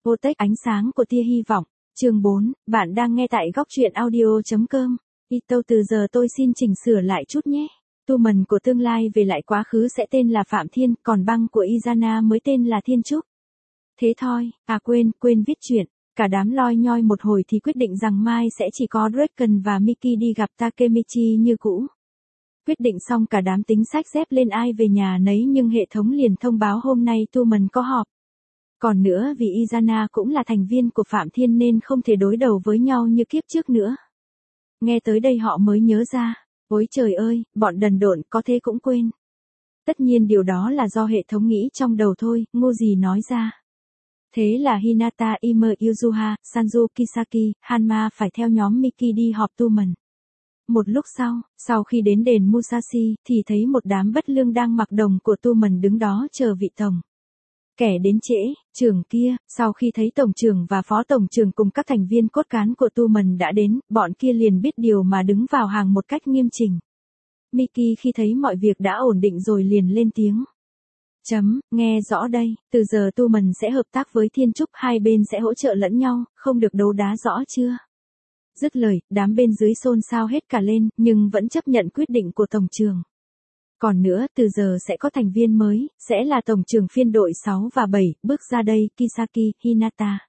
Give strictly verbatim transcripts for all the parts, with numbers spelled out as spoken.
Protect ánh sáng của tia hy vọng. Chương bốn, bạn đang nghe tại góc truyện audio.com. Ito từ giờ tôi xin chỉnh sửa lại chút nhé. Tumen của tương lai về lại quá khứ sẽ tên là Phạm Thiên, còn băng của Izana mới tên là Thiên Trúc. Thế thôi, à quên, quên viết chuyện. Cả đám loi nhoi một hồi thì quyết định rằng mai sẽ chỉ có Draken và Miki đi gặp Takemichi như cũ. Quyết định xong cả đám tính xách dép lên ai về nhà nấy, nhưng hệ thống liền thông báo hôm nay Tumen có họp. Còn nữa vì Izana cũng là thành viên của Phạm Thiên nên không thể đối đầu với nhau như kiếp trước nữa. Nghe tới đây họ mới nhớ ra, ôi trời ơi, bọn đần độn có thế cũng quên. Tất nhiên điều đó là do hệ thống nghĩ trong đầu thôi, ngu gì nói ra. Thế là Hinata, Ime Uzuha, Sanju Kisaki, Hanma phải theo nhóm Miki đi họp Tumen. Một lúc sau, sau khi đến đền Musashi, thì thấy một đám bất lương đang mặc đồng của Tumen đứng đó chờ vị tổng. Kẻ đến trễ, trưởng kia, sau khi thấy tổng trưởng và phó tổng trưởng cùng các thành viên cốt cán của Tumen đã đến, bọn kia liền biết điều mà đứng vào hàng một cách nghiêm chỉnh. Miki khi thấy mọi việc đã ổn định rồi liền lên tiếng. Chấm, nghe rõ đây, từ giờ Tumen sẽ hợp tác với Thiên Trúc, hai bên sẽ hỗ trợ lẫn nhau, không được đấu đá, rõ chưa? Dứt lời, đám bên dưới xôn xao hết cả lên, nhưng vẫn chấp nhận quyết định của tổng trưởng. Còn nữa, từ giờ sẽ có thành viên mới, sẽ là tổng trưởng phiên đội sáu và bảy, bước ra đây, Kisaki, Hinata.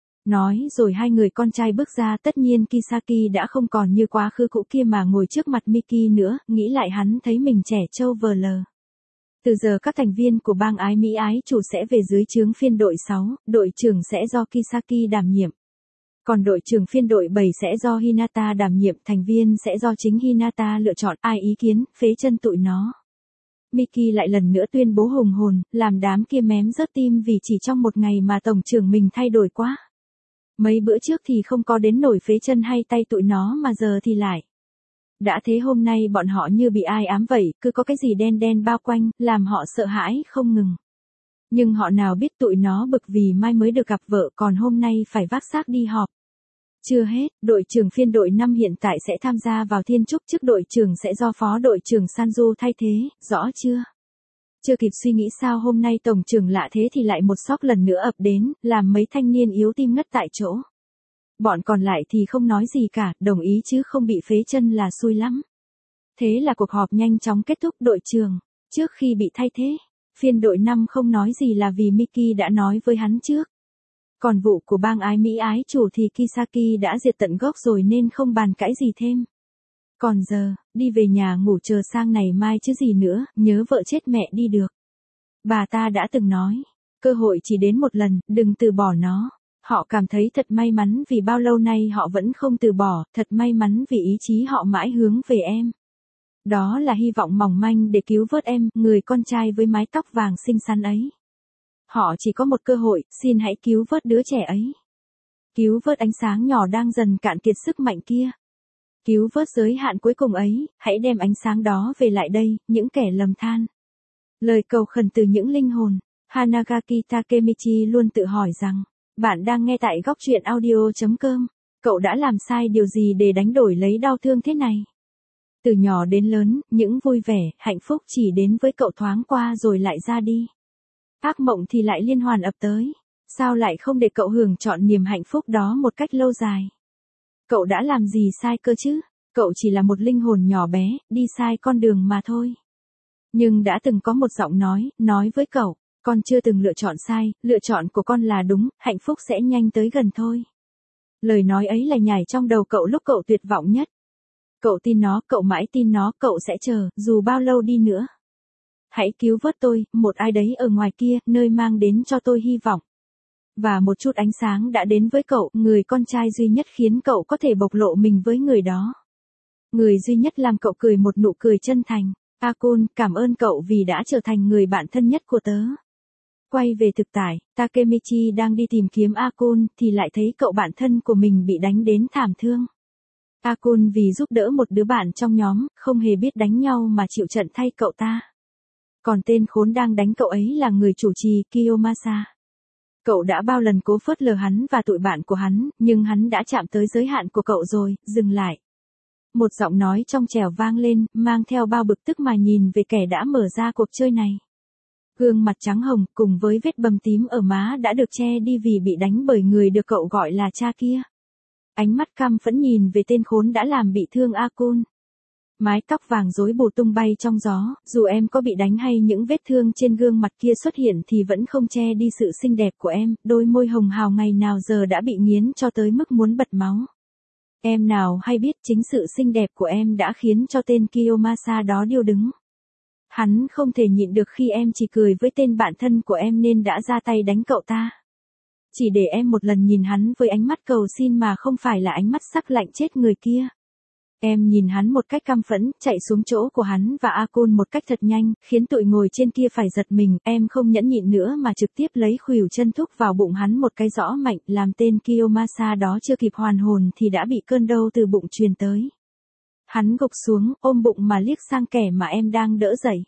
Nói rồi hai người con trai bước ra, tất nhiên Kisaki đã không còn như quá khứ cũ kia mà ngồi trước mặt Miki nữa, nghĩ lại hắn thấy mình trẻ trâu vờ lờ. Từ giờ các thành viên của bang ái Mỹ ái chủ sẽ về dưới trướng phiên đội sáu, đội trưởng sẽ do Kisaki đảm nhiệm. Còn đội trưởng phiên đội bảy sẽ do Hinata đảm nhiệm, thành viên sẽ do chính Hinata lựa chọn, ai ý kiến, phế chân tụi nó. Miki lại lần nữa tuyên bố hùng hồn, làm đám kia mém rớt tim vì chỉ trong một ngày mà tổng trưởng mình thay đổi quá. Mấy bữa trước thì không có đến nổi phế chân hay tay tụi nó mà giờ thì lại. Đã thế hôm nay bọn họ như bị ai ám vậy, cứ có cái gì đen đen bao quanh, làm họ sợ hãi không ngừng. Nhưng họ nào biết tụi nó bực vì mai mới được gặp vợ, còn hôm nay phải vác xác đi họp. Chưa hết, đội trưởng phiên đội năm hiện tại sẽ tham gia vào Thiên Trúc, trước đội trưởng sẽ do phó đội trưởng Sanju thay thế, rõ chưa? Chưa kịp suy nghĩ sao hôm nay tổng trưởng lạ thế thì lại một sốc lần nữa ập đến, làm mấy thanh niên yếu tim ngất tại chỗ. Bọn còn lại thì không nói gì cả, đồng ý chứ không bị phế chân là xui lắm. Thế là cuộc họp nhanh chóng kết thúc. Đội trưởng, trước khi bị thay thế, phiên đội năm không nói gì là vì Miki đã nói với hắn trước. Còn vụ của bang ái Mỹ ái chủ thì Kisaki đã diệt tận gốc rồi nên không bàn cãi gì thêm. Còn giờ, đi về nhà ngủ chờ sang ngày mai chứ gì nữa, nhớ vợ chết mẹ đi được. Bà ta đã từng nói, cơ hội chỉ đến một lần, đừng từ bỏ nó. Họ cảm thấy thật may mắn vì bao lâu nay họ vẫn không từ bỏ, thật may mắn vì ý chí họ mãi hướng về em. Đó là hy vọng mỏng manh để cứu vớt em, người con trai với mái tóc vàng xinh xắn ấy. Họ chỉ có một cơ hội, xin hãy cứu vớt đứa trẻ ấy. Cứu vớt ánh sáng nhỏ đang dần cạn kiệt sức mạnh kia. Cứu vớt giới hạn cuối cùng ấy, hãy đem ánh sáng đó về lại đây, những kẻ lầm than. Lời cầu khẩn từ những linh hồn. Hanagaki Takemichi luôn tự hỏi rằng, bạn đang nghe tại góc truyện audio.com, cậu đã làm sai điều gì để đánh đổi lấy đau thương thế này? Từ nhỏ đến lớn, những vui vẻ, hạnh phúc chỉ đến với cậu thoáng qua rồi lại ra đi. Ác mộng thì lại liên hoàn ập tới. Sao lại không để cậu hưởng trọn niềm hạnh phúc đó một cách lâu dài? Cậu đã làm gì sai cơ chứ? Cậu chỉ là một linh hồn nhỏ bé, đi sai con đường mà thôi. Nhưng đã từng có một giọng nói, nói với cậu, con chưa từng lựa chọn sai, lựa chọn của con là đúng, hạnh phúc sẽ nhanh tới gần thôi. Lời nói ấy là nhảy trong đầu cậu lúc cậu tuyệt vọng nhất. Cậu tin nó, cậu mãi tin nó, cậu sẽ chờ, dù bao lâu đi nữa. Hãy cứu vớt tôi, một ai đấy ở ngoài kia, nơi mang đến cho tôi hy vọng. Và một chút ánh sáng đã đến với cậu, người con trai duy nhất khiến cậu có thể bộc lộ mình với người đó. Người duy nhất làm cậu cười một nụ cười chân thành. Akun, cảm ơn cậu vì đã trở thành người bạn thân nhất của tớ. Quay về thực tại, Takemichi đang đi tìm kiếm Akun thì lại thấy cậu bạn thân của mình bị đánh đến thảm thương. Akun vì giúp đỡ một đứa bạn trong nhóm, không hề biết đánh nhau mà chịu trận thay cậu ta. Còn tên khốn đang đánh cậu ấy là người chủ trì Kiyomasa. Cậu đã bao lần cố phớt lờ hắn và tụi bạn của hắn, nhưng hắn đã chạm tới giới hạn của cậu rồi, dừng lại. Một giọng nói trong trẻo vang lên, mang theo bao bực tức mà nhìn về kẻ đã mở ra cuộc chơi này. Gương mặt trắng hồng cùng với vết bầm tím ở má đã được che đi vì bị đánh bởi người được cậu gọi là cha kia. Ánh mắt căm phẫn nhìn về tên khốn đã làm bị thương Akun. Mái tóc vàng rối bù tung bay trong gió, dù em có bị đánh hay những vết thương trên gương mặt kia xuất hiện thì vẫn không che đi sự xinh đẹp của em, đôi môi hồng hào ngày nào giờ đã bị nghiến cho tới mức muốn bật máu. Em nào hay biết chính sự xinh đẹp của em đã khiến cho tên Kiyomasa đó điêu đứng. Hắn không thể nhịn được khi em chỉ cười với tên bạn thân của em nên đã ra tay đánh cậu ta. Chỉ để em một lần nhìn hắn với ánh mắt cầu xin mà không phải là ánh mắt sắc lạnh chết người kia. Em nhìn hắn một cách căm phẫn, chạy xuống chỗ của hắn và Akun một cách thật nhanh, khiến tụi ngồi trên kia phải giật mình. Em không nhẫn nhịn nữa mà trực tiếp lấy khuỷu chân thúc vào bụng hắn một cái rõ mạnh, làm tên Kiyomasa đó chưa kịp hoàn hồn thì đã bị cơn đau từ bụng truyền tới. Hắn gục xuống, ôm bụng mà liếc sang kẻ mà em đang đỡ dậy.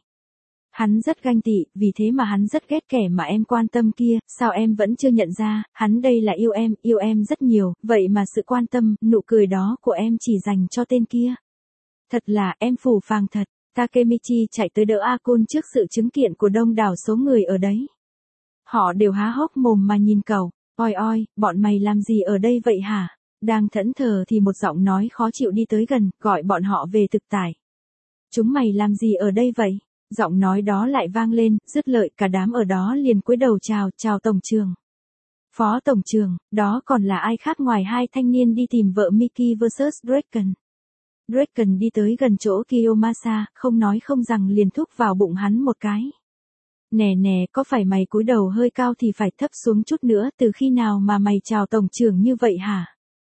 Hắn rất ganh tị, vì thế mà hắn rất ghét kẻ mà em quan tâm kia, sao em vẫn chưa nhận ra, hắn đây là yêu em, yêu em rất nhiều, vậy mà sự quan tâm, nụ cười đó của em chỉ dành cho tên kia. Thật là, em phù phàng thật. Takemichi chạy tới đỡ Akun trước sự chứng kiện của đông đảo số người ở đấy. Họ đều há hốc mồm mà nhìn cậu, oi oi, bọn mày làm gì ở đây vậy hả? Đang thẫn thờ thì một giọng nói khó chịu đi tới gần, gọi bọn họ về thực tại. Chúng mày làm gì ở đây vậy? Giọng nói đó lại vang lên, dứt lợi cả đám ở đó liền cúi đầu chào, chào tổng trưởng. Phó tổng trưởng, đó còn là ai khác ngoài hai thanh niên đi tìm vợ Miki versus Draken. Draken đi tới gần chỗ Kiyomasa, không nói không rằng liền thúc vào bụng hắn một cái. Nè nè, có phải mày cúi đầu hơi cao thì phải thấp xuống chút nữa, từ khi nào mà mày chào tổng trưởng như vậy hả?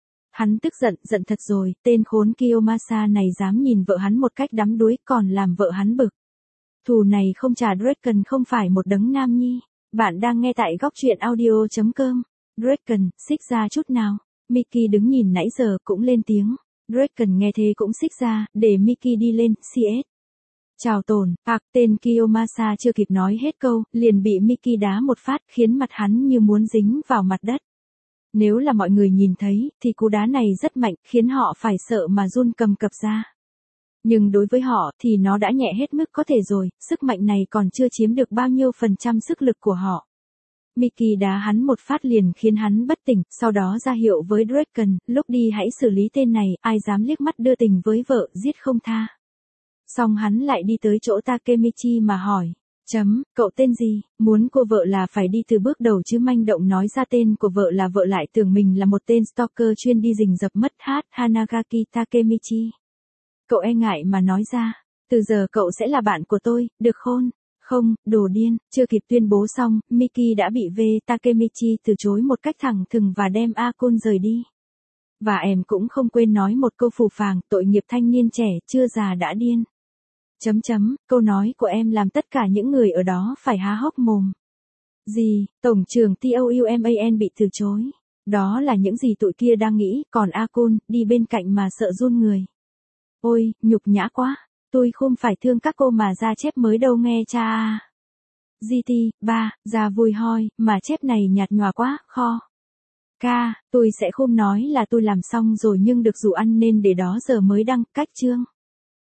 Hắn tức giận, giận thật rồi, tên khốn Kiyomasa này dám nhìn vợ hắn một cách đắm đuối còn làm vợ hắn bực. Thù này không trả Draken không phải một đấng nam nhi. Bạn đang nghe tại góc truyện audio chấm com. Draken, xích ra chút nào. Miki đứng nhìn nãy giờ cũng lên tiếng. Draken nghe thế cũng xích ra, để Miki đi lên, xê ét. Chào tồn, ạc, tên Kiyomasa chưa kịp nói hết câu, liền bị Miki đá một phát khiến mặt hắn như muốn dính vào mặt đất. Nếu là mọi người nhìn thấy, thì cú đá này rất mạnh, khiến họ phải sợ mà run cầm cập ra. Nhưng đối với họ thì nó đã nhẹ hết mức có thể rồi, sức mạnh này còn chưa chiếm được bao nhiêu phần trăm sức lực của họ. Miki đá hắn một phát liền khiến hắn bất tỉnh, sau đó ra hiệu với Draken, lúc đi hãy xử lý tên này, ai dám liếc mắt đưa tình với vợ, giết không tha. Xong hắn lại đi tới chỗ Takemichi mà hỏi, chấm, cậu tên gì, muốn cô vợ là phải đi từ bước đầu chứ manh động nói ra tên của vợ là vợ lại tưởng mình là một tên stalker chuyên đi rình rập mất hát Hanagaki Takemichi. Cậu e ngại mà nói ra, từ giờ cậu sẽ là bạn của tôi, được khôn? Không, đồ điên, chưa kịp tuyên bố xong, Miki đã bị V. Takemichi từ chối một cách thẳng thừng và đem Akun rời đi. Và em cũng không quên nói một câu phù phàng, tội nghiệp thanh niên trẻ, chưa già đã điên. Chấm chấm, câu nói của em làm tất cả những người ở đó phải há hốc mồm. Gì, tổng trưởng Touman bị từ chối. Đó là những gì tụi kia đang nghĩ, còn Akun, đi bên cạnh mà sợ run người. Ôi, nhục nhã quá, tôi không phải thương các cô mà ra chép mới đâu nghe cha à. giê tê, ba, ra vui hoi, mà chép này nhạt nhòa quá, kho. Ca, tôi sẽ không nói là tôi làm xong rồi nhưng được dụ ăn nên để đó giờ mới đăng, cách chương.